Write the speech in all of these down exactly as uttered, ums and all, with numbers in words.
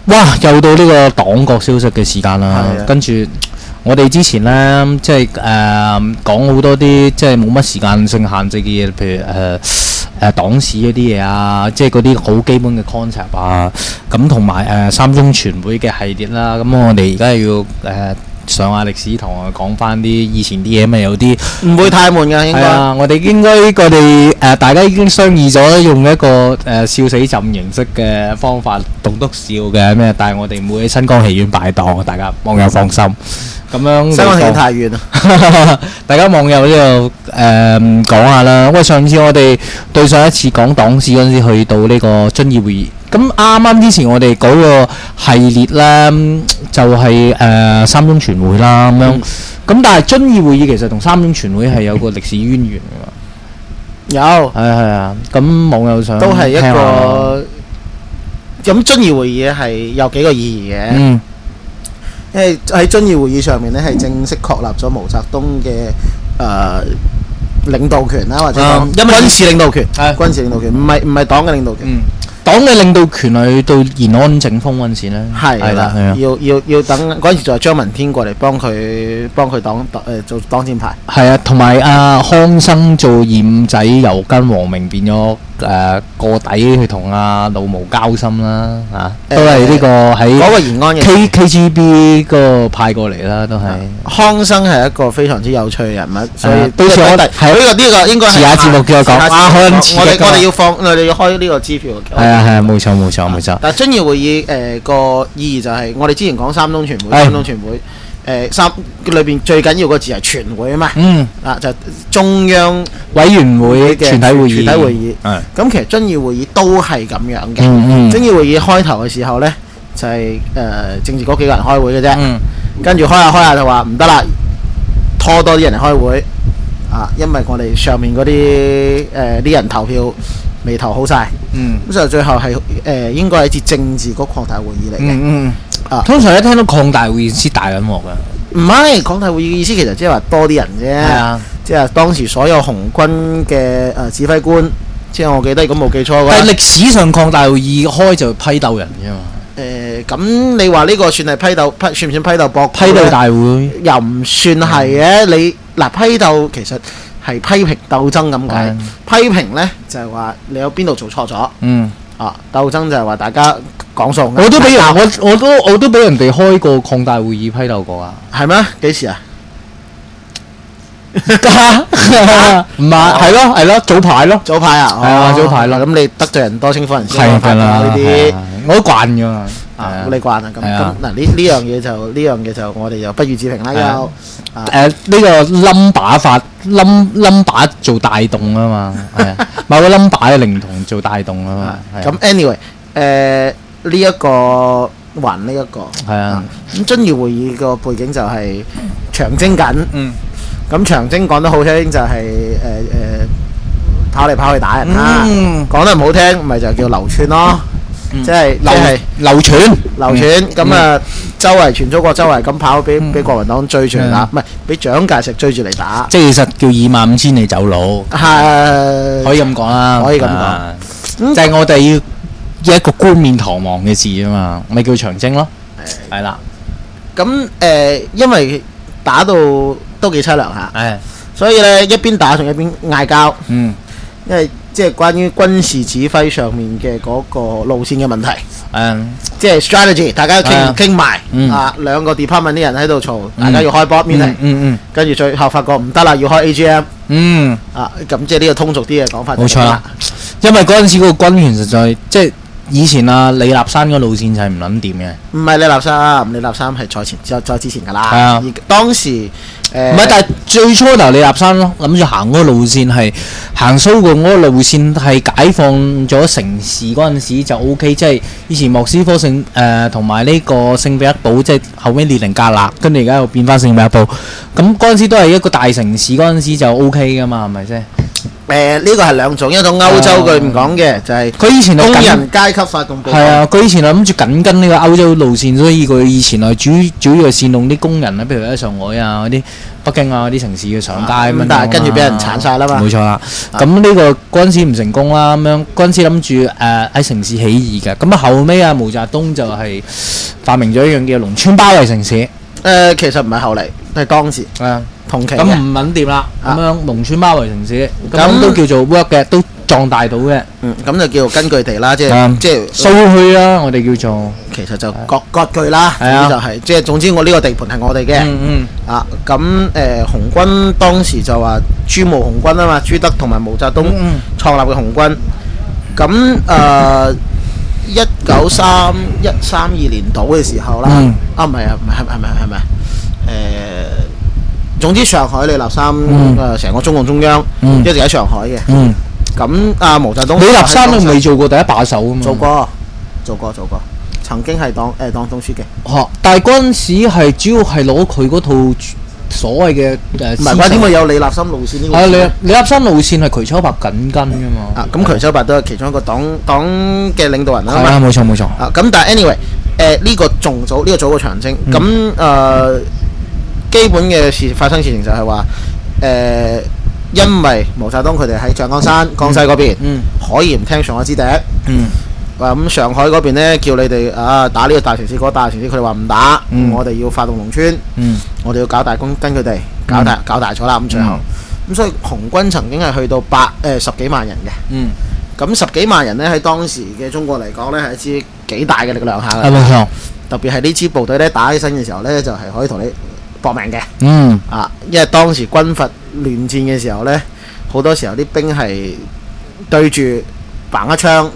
哇！又到呢個黨國消息嘅時間啦，跟住我哋之前呢，即係誒講好多啲即係冇乜時間性限制嘅嘢，譬如誒誒黨史嗰啲嘢啊，即係嗰啲好基本嘅 concept 啊，咁同埋誒三中全會嘅系列啦，咁我哋而家要誒。呃上下歷史堂啊，講翻啲以前啲嘢，咪有啲唔會太悶㗎，應該。係啊，我哋應該我哋誒大家已經商議咗用一個誒笑死朕形式嘅方法棟篤笑嘅咩，但係我哋唔會喺新光戲院擺檔，大家網友放心。咁樣新光戲院太遠啦， 大家網友呢度誒講下啦。喂，上次我哋對上一次講黨史嗰陣時，去到呢個遵義會議。咁啱啱之前我哋嗰個系列咧，就係誒三中全會啦咁樣。咁但係遵義會議其實同三中全會係有個歷史淵源㗎嘛。 有。 係啊係啊。咁網友上都係一個。咁遵義會議係有幾個意義嘅。嗯。因為喺遵義會議上面咧，係正式確立咗毛澤東嘅誒領導權啦，或者講軍事領導權。係。軍事領導權，唔係唔係黨嘅領導權。嗯。 黨嘅領導權係到延安整風嗰陣時咧， 係啦，要要要等嗰陣時就係張聞天過嚟幫佢幫佢黨誒做擋箭牌。 係啊，同埋阿康生做二五仔，又跟王明變咗誒個底去同阿老毛交心啦，嚇都係呢個喺嗰個延安嘅 K K G B 嗰個派過嚟啦，都係。 康生係一個非常之有趣嘅人物，所以到時我係呢個呢個應該係遲下節目叫我講啊，可能我哋我哋要放我哋要開呢個支票。 係啊係啊，冇錯冇錯冇錯。 但係遵義會議誒個意義就係我哋之前講三中全會，三中全會誒三裏邊最緊要個字係全會啊嘛。嗯。啊就中央委員會嘅全體會議。 全體會議。係。咁其實遵義會議都係咁樣嘅。嗯嗯。遵義會議開頭嘅時候咧，就係誒政治嗰幾個人開會嘅啫。嗯。跟住開下開下就話唔得啦，拖多啲人嚟開會啊，因為我哋上面嗰啲誒啲人投票未投好晒，嗯，咁就最後係誒應該係一次政治局擴大會議嚟嘅，嗯嗯， 啊，通常一聽到擴大會議先大緊鑊㗎， 唔係擴大會議嘅意思，其實即係話多啲人啫，係啊，即係當時所有紅軍嘅誒指揮官，即係我記得如果冇記錯嘅話， 但係歷史上擴大會議開就批鬥人啫嘛。 誒咁你話呢個算係批鬥批算唔算批鬥博？ 批鬥大會又唔算係嘅，你嗱批鬥其實係批評鬥爭咁解，批評咧就係話你有邊度做錯咗，嗯啊鬥爭就係話大家講數。 我都俾人我我都我都俾人哋開過擴大會議批鬥過啊， 係咩？幾時啊？ 唔係係咯係咯早排咯早排啊係啊早排咯， 咁你得罪人多稱呼人少係㗎啦呢啲我都慣㗎嘛。 啊，你慣啊咁咁嗱呢呢樣嘢就呢樣嘢就我哋就不予置評啦。又誒呢個 number 法 num number 做帶動啊嘛，係啊，某個 number 嘅靈童做帶動啊嘛。 咁 anyway 誒呢一個還呢一個係啊。 咁遵義會議個背景就係長征緊。嗯。咁長征講得好聽就係誒誒跑嚟跑去打人啦。嗯。講得唔好聽咪就叫流竄咯。即係流流傳流傳咁啊！周圍全中國周圍咁跑，俾俾國民黨追住嚟打，唔係俾蔣介石追住嚟打。 即係其實叫二萬五千里走佬， 係可以咁講啦， 可以咁講。 就係我哋要一個冠冕堂皇嘅字啊嘛，咪叫長征咯。係啦。 咁誒，因為打到都幾凄涼嚇，係，所以咧一邊打仲一邊嗌交。嗯，因為。即係關於軍事指揮上面嘅嗰個路線嘅問題，嗯，即係 strategy， 大家傾傾埋啊，兩個 department 啲人喺度嘈，大家要開 board meeting，嗯嗯，跟住最後發覺唔得啦，要開 A G M，嗯，啊，咁即係呢個通俗啲嘅講法。 冇錯啦，因為嗰陣時嗰個軍權實在即係以前啊李立山個路線就係唔撚掂嘅。 唔係李立山，李立山係再前再再之前㗎啦。係啊，而當時。 唔係，但係最初頭李立山咯，諗住行嗰個路線係行蘇共嗰個路線係解放咗城市嗰陣時就 O K， 即係以前莫斯科聖誒同埋呢個聖彼得堡，即係後尾列寧格勒，跟住而家又變翻聖彼得堡。咁嗰陣時都係一個大城市，嗰陣時就 O K 噶嘛，係咪先？ 誒呢個係兩種，一種歐洲佢唔講嘅就係佢以前工人階級發動暴動。 係啊，佢以前係諗住緊跟呢個歐洲路線，所以佢以前係主主要係煽動啲工人啊，譬如喺上海啊嗰啲、北京啊嗰啲城市嘅上街咁樣。 但係跟住俾人鏟晒啦嘛。 冇錯啦。咁呢個嗰陣時唔成功啦，咁樣嗰陣時諗住誒喺城市起義嘅，咁啊後尾啊毛澤東就係發明咗一樣叫農村包圍城市。 誒其實唔係後嚟，係當時。 誒。 同期咁唔穩掂啦，咁樣農村包圍城市，咁都叫做 work 嘅，都壯大到嘅。 嗯，咁就叫做根據地啦，即係即係蘇區啦，我哋叫做。 其實就割割據啦，咁就係即係總之我呢個地盤係我哋嘅。 嗯嗯。 啊，咁誒紅軍當時就話朱毛紅軍啊嘛，朱德同埋毛澤東創立嘅紅軍。咁誒一九三一三二年度嘅時候啦，啊唔係啊，唔係係咪係咪誒？總之上海李立三誒成個中共中央一直喺上海嘅。咁阿毛澤東李立三都未做過第一把手啊嘛。 做過，做過，做過，曾經係黨誒黨總書記。 嚇！但係嗰陣時係主要係攞佢嗰套所謂嘅誒。 唔係啩？點會有李立三路線呢個？ 係李李立三路線係瞿秋白緊跟㗎嘛。 啊，咁瞿秋白都係其中一個黨黨嘅領導人啦。 係啊，冇錯冇錯。 啊，咁但係 anyway 誒呢個仲早，呢個早過長征。咁誒。基本嘅事發生事情就係話，誒、呃，因為毛澤東佢哋喺長江山、江西嗰邊，嗯、可以唔聽上海之笛，話咁、嗯、上海嗰邊咧叫你哋啊打呢個大城市嗰、那個大城市，佢哋話唔打，嗯、我哋要發動農村，嗯、我哋要搞大工根據地，搞大、嗯、搞大咗啦，咁最後，咁、嗯、所以紅軍曾經係去到百誒、呃、十幾萬人嘅，咁、嗯、十幾萬人咧喺當時嘅中國嚟講咧係一支幾大嘅力量下嘅，冇錯，特別係呢支部隊咧打起身嘅時候咧就係、是、可以同你搏命嘅，嗯啊，因為當時軍閥亂戰嘅時候呢，好多時候啲兵係對住嘭一槍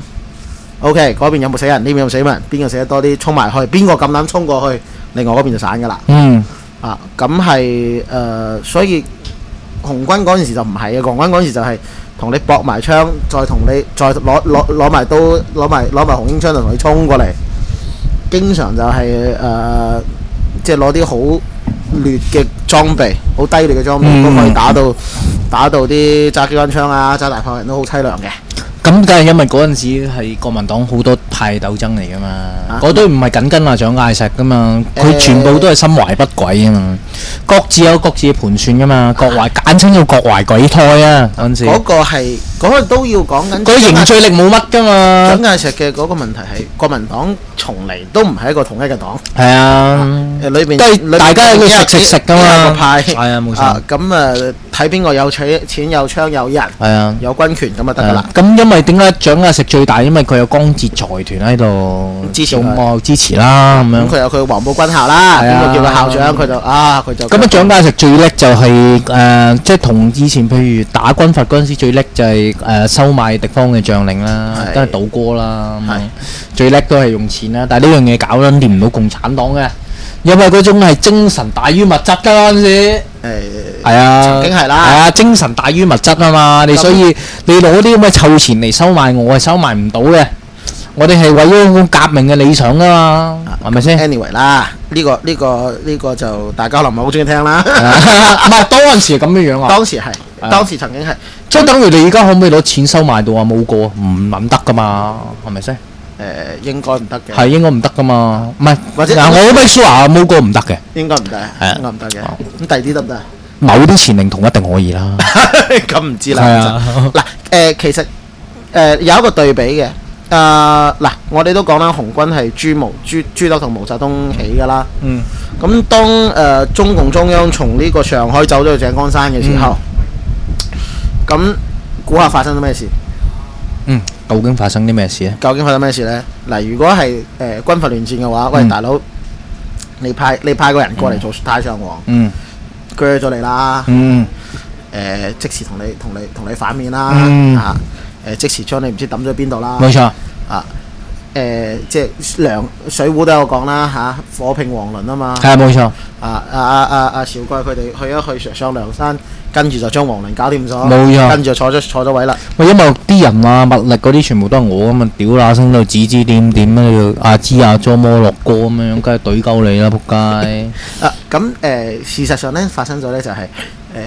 ，OK， 嗰邊有冇死人？呢邊有冇死人？邊個死得多啲？衝埋去，邊個咁膽衝過去？另外嗰邊就散噶啦。嗯，啊，咁係誒，所以紅軍嗰陣時就唔係嘅，紅軍嗰陣時就係同你搏埋槍，再同你再攞攞攞埋刀，攞埋攞埋紅纓槍就同你衝過嚟，經常就係、是、誒、呃，即係攞啲好劣嘅裝備，好低劣嘅裝備、嗯、都可以打到打到啲揸機關槍啊、揸大炮人都好凄涼嘅。咁梗係因為嗰陣時係國民黨好多派鬥爭嚟噶嘛，嗰堆唔係緊跟啊蔣介石噶嘛，佢全部都係心懷不軌啊嘛，各自有各自嘅盤算噶嘛，各懷簡稱叫各懷鬼胎啊嗰陣時。嗰個係嗰個都要講緊。佢凝聚力冇乜噶嘛。蔣介石嘅嗰個問題係國民黨從嚟都唔係一個統一嘅黨。係啊，誒裏邊都係大家都食食食噶嘛。派係啊冇錯。咁啊睇邊個有錢錢有槍有人。係啊。有軍權咁就得噶啦。咁因為點解蔣介石最大？因為佢有江浙財團喺度支持佢，支持啦咁樣。咁佢有佢黃埔軍校啦，咁佢叫佢校長，佢就啊佢就。咁啊蔣介石最叻就係誒，即係同以前譬如打軍閥嗰陣時最叻就係誒收買敵方嘅將領啦，都係倒戈啦。係最叻都係用錢啦，但係呢樣嘢搞撚掂唔到共產黨嘅，因為嗰種係精神大於物質㗎嗰陣時。誒係啊，曾經係啦，係啊，精神大於物質啊嘛，你所以你攞啲咁嘅臭錢嚟收買我係收買唔到嘅，我哋係為咗個革命嘅理想㗎嘛，係咪先 ？Anyway 啦，呢個呢個呢個就大家可能唔係好中意聽啦。唔係當陣時係咁樣樣啊，當時係，當時曾經係，即係等於你而家可唔可以攞錢收買到啊？冇個唔諗得㗎嘛，係咪先？誒應該唔得嘅，係應該唔得㗎嘛，唔係或者嗱，我俾蘇華冇個唔得嘅，應該唔得，係應該唔得嘅。咁第二啲得唔得？某啲前領同一定可以啦。咁唔知啦。係啊。嗱誒，其實誒有一個對比嘅，誒嗱，我哋都講啦，紅軍係朱毛朱朱德同毛澤東起㗎啦。嗯。咁當誒中共中央從呢個上海走咗去井岡山嘅時候，咁估下發生咗咩事？嗯。究竟發生啲咩事咧？究竟發生咩事咧？嗱，如果係誒、呃、軍閥亂戰嘅話，嗯、喂大佬，你派你派個人過嚟做太上皇，嗯，鋸咗你啦，嗯，誒、呃、即時同你同你同你反面啦，嗯、啊，誒即時將你唔知抌咗邊度啦，冇錯，啊，誒即係梁水滸都有講啦，嚇、啊，火拼黃倫啊嘛，係啊冇錯，啊啊啊啊晁蓋佢哋去一去上梁山。跟住就將黃倫搞掂咗，冇錯。跟住就坐咗坐咗位啦。喂，因為啲人啊、物力嗰啲全部都係我咁啊，屌乸聲到指指點點啊，阿支阿佐摩洛哥咁樣，梗係懟鳩你啦，仆街。啊，咁誒、呃、事實上咧發生咗咧就係、是、誒、呃、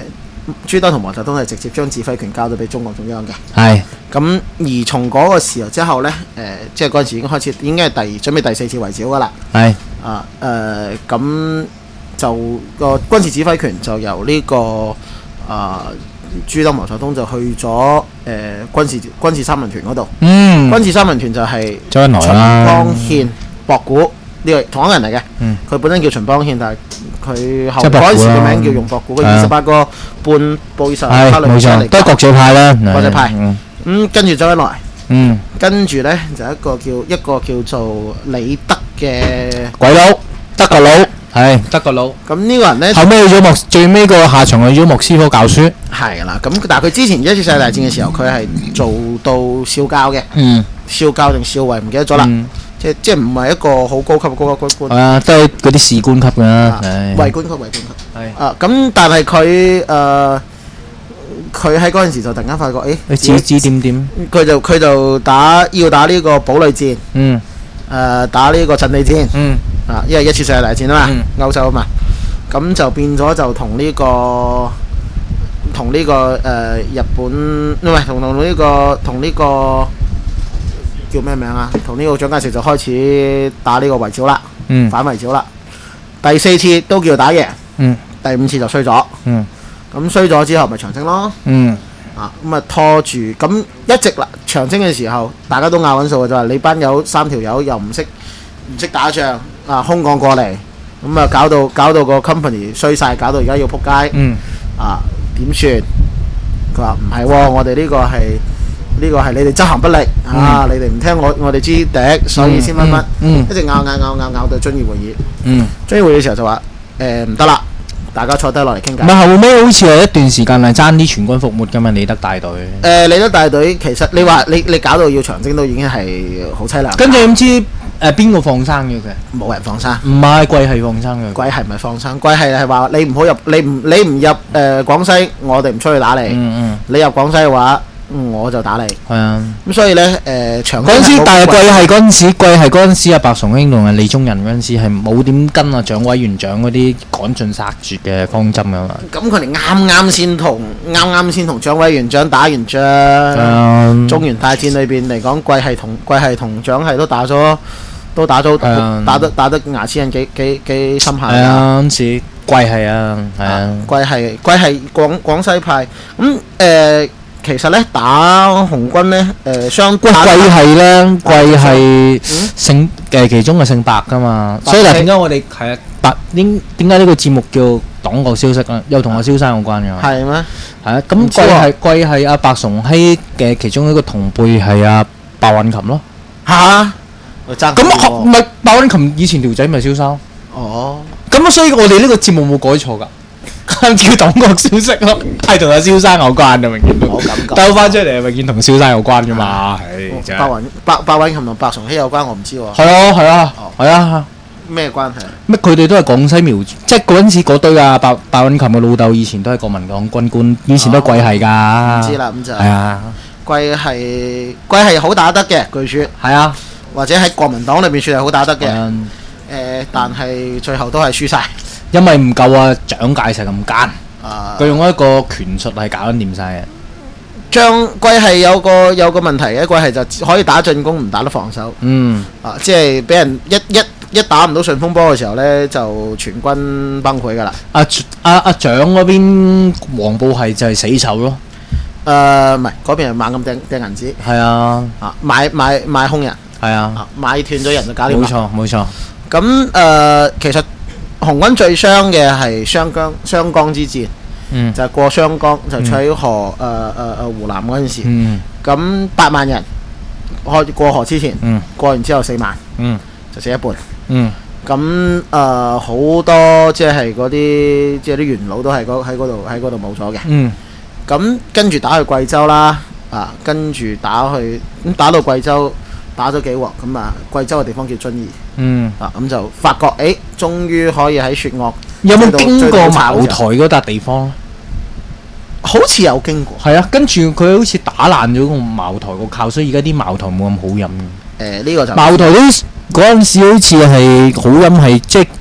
朱德同毛澤東係直接將指揮權交咗俾中共中央嘅。 係。 咁而從嗰個時候之後呢，誒、呃，即係嗰陣時已經開始，已經係第準備第四次圍剿噶啦。係。啊誒，咁、呃、就個軍事指揮權就由呢、這個啊、呃、朱德毛澤東就去咗誒、呃、軍事軍事三民團嗰度。嗯。軍事三民團就係秦邦憲、博古呢個同一個人嚟嘅。嗯。佢本身叫秦邦憲，但係佢後嗰陣時嘅名叫容博古，佢二十八個半布爾什維克嚟嘅， 都係國際派啦。 國際派。咁跟住周恩來。嗯。跟住咧就一個叫一個叫做李德嘅鬼佬，德國佬，係德國佬。 咁呢個人咧後尾去咗莫，最尾個下場去咗莫斯科教書。 係啦，咁但係佢之前一次世界大戰嘅時候，佢係做到少校嘅。嗯。少校定少尉唔記得咗啦。即即唔係一個好高級嘅高級官。係啊，都係嗰啲士官級㗎啦。 尉官級，尉官級。係。啊，咁但係佢誒，佢喺嗰陣時就突然間發覺，誒， 你指指點點？ 佢就佢就打要打呢個堡壘戰。嗯。誒，打呢個陣地戰。嗯。啊，因為一次世界大戰啊嘛，歐洲啊嘛，咁就變咗就同呢個同呢個誒日本唔係同同呢個同呢個。叫咩名啊？同呢個蔣介石就開始打呢個圍剿啦，嗯、反圍剿啦。第四次都叫打贏，嗯、第五次就衰咗。咁、嗯、衰咗之後咪長征咯。嗯、啊咁啊拖住，咁一直啦長征嘅時候，大家都拗緊數嘅就係你班友三條友又唔識唔識打仗啊，空降過嚟，咁啊搞到搞到個 company 衰晒，搞到而家要撲街。嗯、啊點算？佢話唔係喎，我哋呢個係。呢個係你哋執行不力、嗯、啊！你哋唔聽我我哋之敵，所以先乜乜，嗯嗯、一直拗拗拗拗拗到遵義會議。嗯，遵義會議嘅時候就話誒唔得啦，大家坐低落嚟傾偈。唔係後尾好似係一段時間係爭啲全軍覆沒㗎嘛，李德大隊。誒、 呃，李德大隊其實你話你你搞到要長征都已經係好凄涼。 跟住唔知誒邊個放生嘅佢？ 冇人放生。 唔係桂系放生嘅。 桂系唔係放生，桂系係話你唔好入，你唔你唔入誒、呃、廣西，我哋唔出去打你。嗯嗯。你入廣西嘅話。我就打你，係啊，咁所以咧，誒長嗰陣時，但係貴係嗰陣時，貴係嗰陣時啊，白崇禧同啊李宗仁嗰陣時係冇點跟啊蔣委員長嗰啲趕盡殺絕嘅方針噶嘛。 咁佢哋啱啱先同啱啱先同蔣委員長打完仗，嗯、中原大戰裏邊嚟講，貴係同貴係同蔣係都打咗，都打咗、嗯，打得打得牙齒印幾幾幾深下。係啊，嗰陣時貴係啊，係啊， 貴係貴係廣廣西派咁誒。呃其實咧打紅軍咧，誒相貴係咧，貴係姓嘅其中嘅姓白噶嘛，所以嗱點解我哋係啊白點點解呢個節目叫黨國消息啊？又同阿蕭生有關嘅。 係咩？ 係啊，咁貴係貴係阿白崇禧嘅其中一個同輩係阿白韻琴咯。 嚇！ 咁唔係白韻琴以前條仔咪蕭生？哦。咁所以我哋呢個節目冇改錯㗎。叫黨國消息咯，係同阿蕭生有關嘅，明顯都兜翻出嚟，明顯同蕭生有關噶嘛，係真係。白韻白白韻琴同白崇禧有關，我唔知喎。 係啊係啊係啊， 咩關係？ 乜佢哋都係廣西苗，即係嗰陣時嗰堆啊，白白韻琴嘅老豆以前都係國民黨軍官，以前都係貴系㗎。 唔知啦，咁就係啊， 貴系貴系好打得嘅，據說係啊， 或者喺國民黨裏邊算係好打得嘅。誒，但係最後都係輸晒。 因為唔夠啊，蔣介石咁奸，佢、uh, 用一個拳術係搞得掂晒嘅。 張貴係有個有個問題嘅，貴係就可以打進攻，唔打得防守。嗯，啊，即係俾人一一一打唔到順風波嘅時候呢，就全軍崩潰㗎啦。 阿阿阿蔣嗰邊黃埔係就係死囚咯。 誒唔係，嗰邊係猛咁掟掟銀紙。 係啊， 啊買買買空人。係啊，啊， 買斷咗人就搞掂。 冇錯冇錯。 咁誒、呃、其實。紅軍最傷嘅係湘江湘江之戰，嗯、就係過湘江，就喺河誒誒誒湖南嗰陣時，咁、嗯、八萬人開過河之前，嗯、過完之後四萬，嗯、就死一半。咁誒好多即係嗰啲即係啲元老都係喺嗰度喺嗰度冇咗嘅。咁、嗯、跟住打去貴州啦，啊跟住打去咁打到貴州。打咗幾鑊咁啊！貴州嘅地方叫遵義，嗯啊咁就發覺誒，終於可以喺雪岳有冇經過茅台嗰笪地方？ 好似有經過。 係啊，跟住佢好似打爛咗個茅台個靠，所以而家啲茅台冇咁好飲。 誒呢個就茅台嗰嗰陣時好似係好飲，係即係將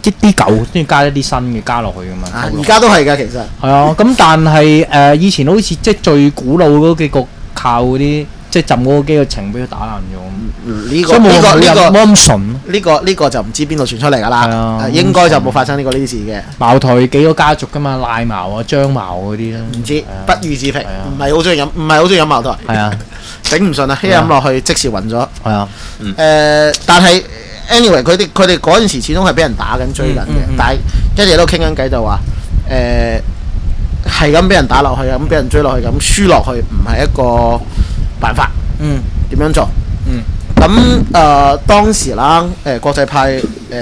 一啲舊都要加一啲新嘅加落去噶嘛。 而家都係㗎，其實。 係啊，咁但係誒、呃、以前好似即係最古老嗰幾個靠嗰啲。即係浸嗰幾個情俾佢打爛咗， 呢個呢個呢個冇咁純。 呢個呢個就唔知邊度傳出嚟㗎啦，應該就冇發生呢個呢啲事嘅。 茅台幾個家族㗎嘛，賴茅啊、張茅嗰啲啦。 唔知不予置評，唔係好中意飲，唔係好中意飲茅台。 係啊， 頂唔順啊，一飲落去即時暈咗。 係啊， 誒，但係 anyway 佢哋佢哋嗰陣時始終係俾人打緊追緊嘅，但係一日都傾緊偈就話誒係咁俾人打落去，咁俾人追落去，咁輸落去唔係一個辦法，嗯，點樣做？嗯，咁誒、呃、當時啦，誒、呃、國際派誒、呃、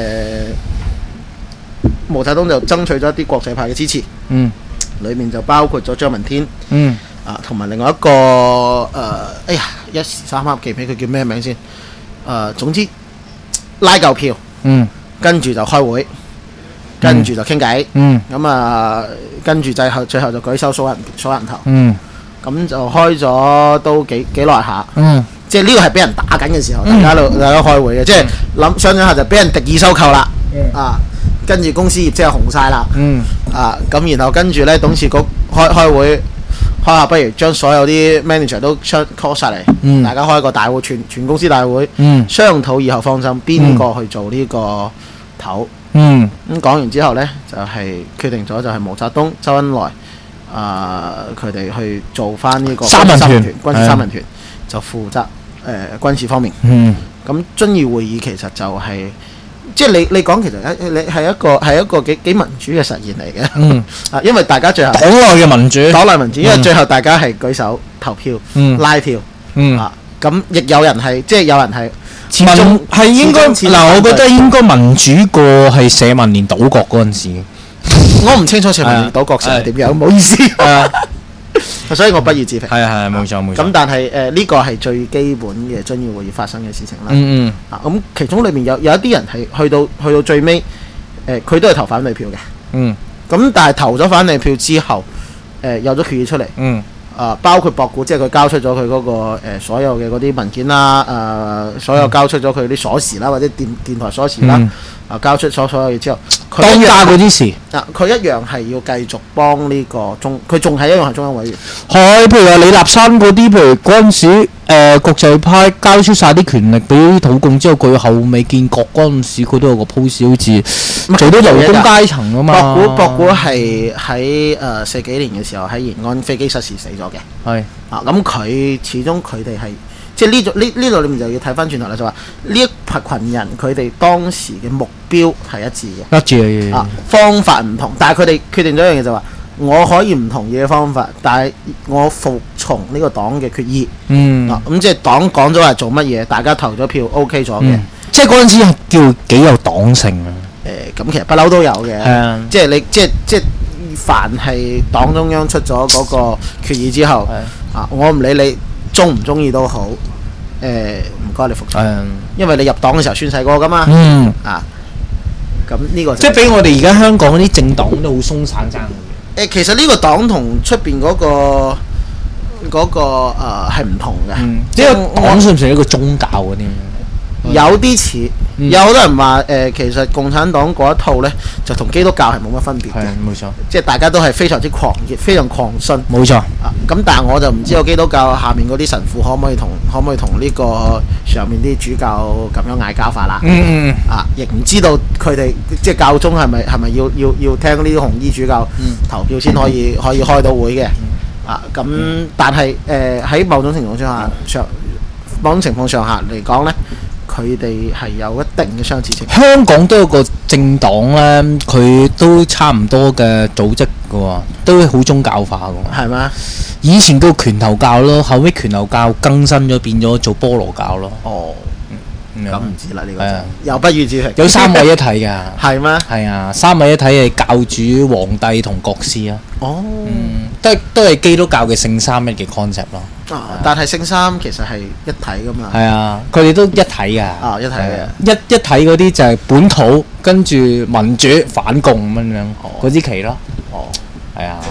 毛澤東就爭取咗一啲國際派嘅支持，嗯，裏面就包括咗張聞天，嗯，啊同埋另外一個誒、呃，哎呀一時三刻記唔起佢叫咩名先，誒、呃、總之拉夠票，嗯，跟住就開會，跟住就傾偈，嗯，咁啊跟住最後最後就舉手數人數人頭，嗯。咁就開咗都幾幾耐下，嗯，即係呢個係俾人打緊嘅時候，嗯、大家度大家開會嘅，嗯、即係諗想想下就俾人敵意收購啦，嗯、啊，跟住公司業績係紅晒啦，嗯，啊，咁然後跟住咧董事局開開會，開下不如將所有啲 manager 都 call 晒嚟，嗯、大家開個大會，全全公司大會，嗯、商討以後方針，邊個去做呢個頭，嗯，咁講完之後咧就係、是、決定咗就係毛澤東、周恩來。啊！佢哋、呃、去做翻呢個三人團， 軍事三人團的就負責誒、呃、軍事方面。嗯，咁遵義會議其實就係、是，即係你你講其實一你係一個係一個幾幾民主嘅實驗嚟嘅。嗯，啊，因為大家最後黨內嘅民主， 黨內民主，因為最後大家係舉手投票，嗯、拉票，嗯啊，咁亦有人係即係有人係民係應該嗱，我覺得應該民主過係社民連倒閣嗰陣時。 我唔清楚社民連倒閣成係點樣，唔好意思。所以我不予置評。係啊係啊，冇錯冇錯。咁但係誒呢個係最基本嘅遵義會議發生嘅事情啦。嗯嗯。啊咁，其中裏面有有一啲人係去到去到最尾，誒佢都係投反對票嘅。嗯。咁但係投咗反對票之後，誒有咗決議出嚟。嗯。啊，包括博古，即係佢交出咗佢嗰個誒所有嘅嗰啲文件啦，誒所有交出咗佢啲鎖匙啦，或者電電台鎖匙啦。啊！交出所所有嘢之後， 當家嗰啲事， 嗱佢一樣係要繼續幫呢個中，佢仲係一樣係中央委員。 係，譬如話李立山嗰啲，譬如嗰陣時，誒、呃、國際派交出晒啲權力俾土共之後，佢後尾建國嗰陣時，佢都有個 post 好似做到勞工階層啊嘛。博古博古係喺誒四幾年嘅時候喺延安飛機失事死咗嘅。係是啊，咁佢始終佢哋係。即係呢度呢呢度，你咪就要睇翻轉頭啦，就話呢一群人佢哋當時嘅目標係一致嘅，一致啊，方法唔同，但係佢哋決定咗一樣嘢就話，我可以唔同意嘅方法，但係我服從呢個黨嘅決議。嗯，啊咁即係黨講咗係做乜嘢，大家投咗票 OK 咗嘅，嗯、即係嗰陣時係叫幾有黨性啊。誒、呃，咁其實不嬲都有嘅，嗯、即係你即係即係凡係黨中央出咗嗰個決議之後，嗯、啊，我唔理你。中唔中意都好，誒唔該你服從，嗯、因為你入黨嘅時候宣誓過噶嘛，嗯、啊，咁呢個就即係俾我哋而家香港嗰啲政黨都好鬆散爭嘅。誒，其實呢個黨同出邊嗰個嗰、嗰個誒係唔同嘅，嗯、即係黨算唔算一個宗教嗰啲？有啲似，嗯、有好多人話誒、呃，其實共產黨嗰一套咧，就同基督教係冇乜分別嘅，冇錯。即係大家都係非常之狂熱，非常狂信，冇錯。啊，咁但係我就唔知道基督教下面嗰啲神父可唔可以同可唔可以同呢個上面啲主教咁樣嗌交法啦？嗯嗯啊，亦唔知道佢哋即係教宗係咪係咪要要要聽呢啲紅衣主教投票先可以、嗯、可以開到會嘅？啊，咁但係誒喺某種情況之下上，某種情況上下嚟講咧。佢哋係有一定嘅相似性。香港都有個政黨咧，佢都差唔多嘅組織嘅喎，都好宗教化嘅。係咩嗎？以前叫拳頭教咯，後尾拳頭教更新咗，變咗做菠蘿教咯。哦，咁唔知啦呢個。係啊，又不如只係有三位一體㗎。係咩嗎？係啊，三位一體係教主、皇帝同國師啊。哦，嗯，都係都係基督教嘅聖三一嘅 concept 咯。啊！但係聖三其實係一體噶嘛。係啊，佢哋都一體㗎。啊，一體嘅。一一體嗰啲就係本土，跟住民主反共咁樣樣嗰支旗咯。哦，係啊。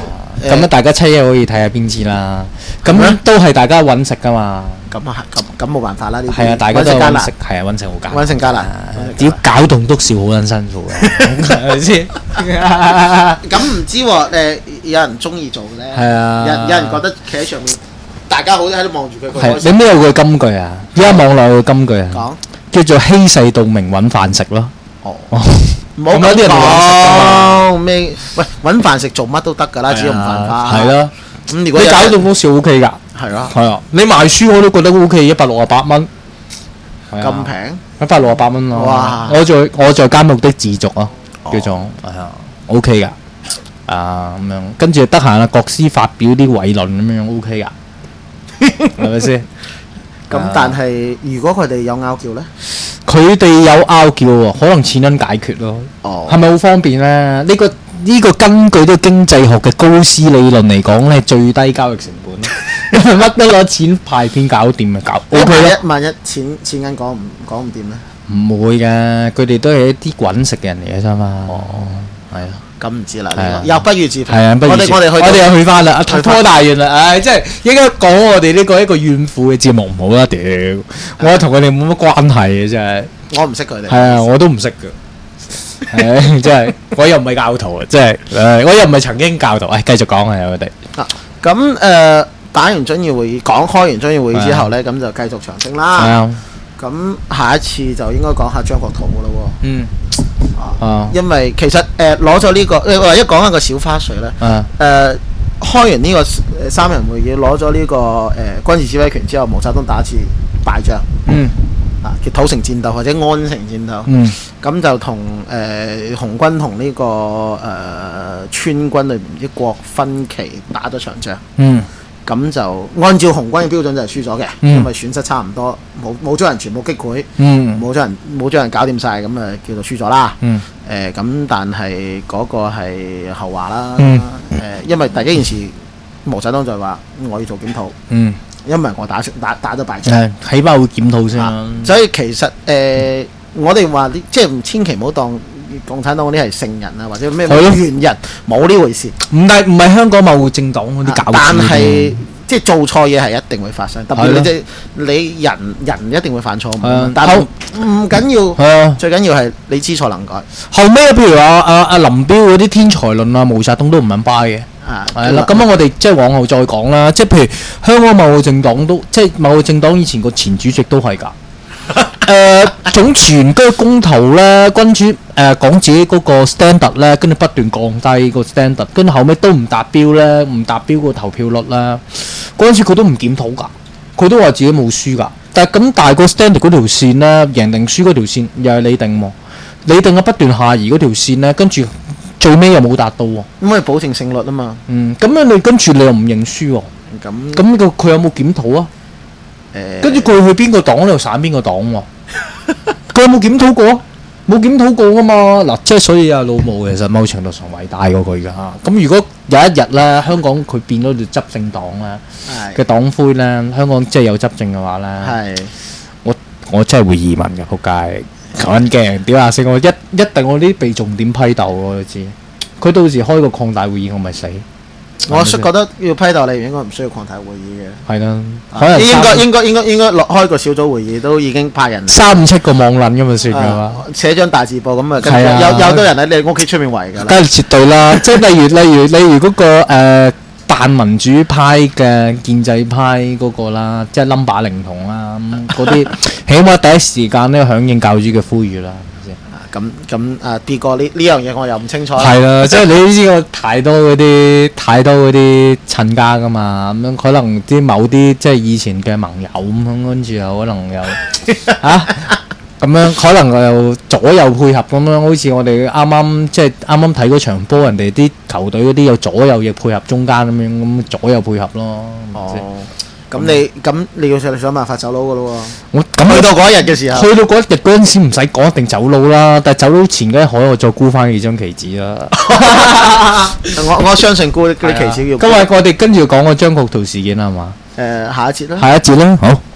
咁啊，大家七一可以睇下邊支啦。咁都係大家揾食噶嘛。 咁啊，咁咁冇辦法啦。呢啲係啊，大家都揾食，係啊，揾食好艱難。 揾食艱難， 只要搞棟篤笑好撚辛苦嘅，係咪先？ 咁唔知喎，誒有人中意做咧， 係啊， 有有人覺得企喺上面，大家好喺度望住佢。 係你咩有句金句啊？而家網絡有個金句啊， 講叫做欺世盜名揾飯食咯。 哦，唔好咁講咩？喂，揾飯食做乜都得㗎啦，只要唔犯法。 係咯。 咁如果你搞棟篤笑 O K 㗎。 係啊， 係啊，你賣書我都覺得 O K， 一百六十八蚊， 咁平， 一百六十八蚊咯。哇！我在我在監獄的自續啊，叫做係啊 ，O K 噶，啊咁樣，跟住得閒啊，國師發表啲偉論咁樣 O K 噶，係咪先？ 咁但係如果佢哋有拗撬咧， 佢哋有拗撬喎，可能錢銀解決咯。哦，係咪好方便咧？呢個呢個根據啲經濟學嘅高斯理論嚟講咧，最低交易成本。因為乜都攞錢派片搞掂咪搞 O K 咯。 萬一錢錢銀講唔講唔掂咧？ 唔會嘅，佢哋都係一啲滾食嘅人嚟嘅啫嘛。哦，係啊。 咁唔知啦，又不如自評。 係啊，不如自評。我哋我哋又去翻啦，拖大完啦，唉，即係應該講我哋呢個一個怨婦嘅節目唔好啦，屌！我同佢哋冇乜關係嘅真係。 我唔識佢哋。係啊，我都唔識嘅。係，真係我又唔係教徒啊，即係誒，我又唔係曾經教徒。誒，繼續講啊，我哋。 啊，咁誒。打完遵義會議，講開完遵義會議之後呢，咁就繼續長征啦。咁下一次就應該講下張國燾噶咯喎。嗯。啊。因為其實誒攞咗呢個，或者講一個小花絮咧。誒、呃，開完呢個三人會議，攞咗呢個誒、呃、軍事指揮權之後，毛澤東打一次敗仗。嗯。啊，叫土城戰鬥或者安城戰鬥。嗯。咁就同誒、呃、紅軍同呢、這個誒、呃、川軍裏面啲國分歧打咗場仗。嗯。咁就按照紅軍嘅標準就係輸咗嘅，嗯、因為損失差唔多，冇冇將人全部擊潰，冇將、嗯、人冇將人搞掂晒，咁啊叫做輸咗啦。誒咁、嗯呃，但係嗰個係後話啦。誒、嗯呃，因為第一件事，毛澤東就話我要做檢討，嗯、因為我打打打咗敗仗， 起碼會檢討先、啊。 所以其實誒、呃，我哋話即係千祈唔好當共產黨嗰啲係聖人啊，或者咩猿人，冇呢回事。唔係唔係香港某政黨嗰啲搞事。但係即係做錯嘢係一定會發生，特別你即你人人一定會犯錯誤。但係唔緊要，最緊要係你知錯能改。後尾譬如話阿阿林彪嗰啲天才論啊，毛澤東都唔肯 buy 嘅。係啦，咁樣我哋即係往後再講啦。即係譬如香港某個政黨都，即係某個政黨以前個前主席都係㗎。誒、呃、總傳嗰個公投咧，君主誒講自己嗰個 standard 咧，跟住不斷降低個 standard，跟住後尾都唔達標咧，唔達標個投票率啦。嗰陣時佢都唔檢討㗎，佢都話自己冇輸㗎。但係咁大個 standard 嗰條線咧，贏定輸嗰條線又係你定喎，你定嘅不斷下移嗰條線咧，跟住最尾又冇達到喎。 咁咪保證勝率啊嘛。 嗯，咁樣你跟住你又唔認輸喎。咁咁個佢有冇檢討啊？跟住佢去邊個黨你又散邊個黨喎？佢有冇檢討過？冇檢討過噶嘛？嗱，即係所以啊，老毛其實某程度上偉大過佢噶嚇。咁如果有一日咧，香港佢變咗條執政黨咧嘅黨魁咧，香港即係有執政嘅話咧，我我真係會移民嘅，仆街咁驚屌下先！我一一定我啲被重點批鬥喎，你知？佢到時開個擴大會議，我咪死。 我覺得要批鬥你，應該唔需要擴大會議嘅。 係啦， 可能應該應該應該應該落開個小組會議都已經派人三五七個網撚咁就算㗎嘛。 寫張大字報咁啊，有有多人喺你屋企出面圍㗎啦。 梗係絕對啦，即係例如例如例如嗰個誒泛民主派嘅建制派嗰個啦，即係 number 靈童啦，嗰啲起碼第一時間咧響應教主嘅呼籲啦。 咁咁啊，啲哥呢呢樣嘢我又唔清楚。 係啦，即係你知我太多嗰啲太多嗰啲親家噶嘛，咁樣可能啲某啲即係以前嘅盟友咁樣，跟住又可能又嚇咁樣，可能又左右配合咁樣，好似我哋啱啱即係啱啱睇嗰場波，人哋啲球隊嗰啲有左右翼配合中間咁樣，咁左右配合咯。哦。 咁你咁你要想想辦法走佬噶咯喎！ 我咁去到嗰一日嘅時候， 去到嗰一日嗰陣時唔使講一定走佬啦，但係走佬前嗰一海我再沽翻幾張棋子啦。 我我相信沽啲棋子要。 今日我哋跟住講個張國燾事件係嘛？ 誒，下一節啦。 下一節啦，好。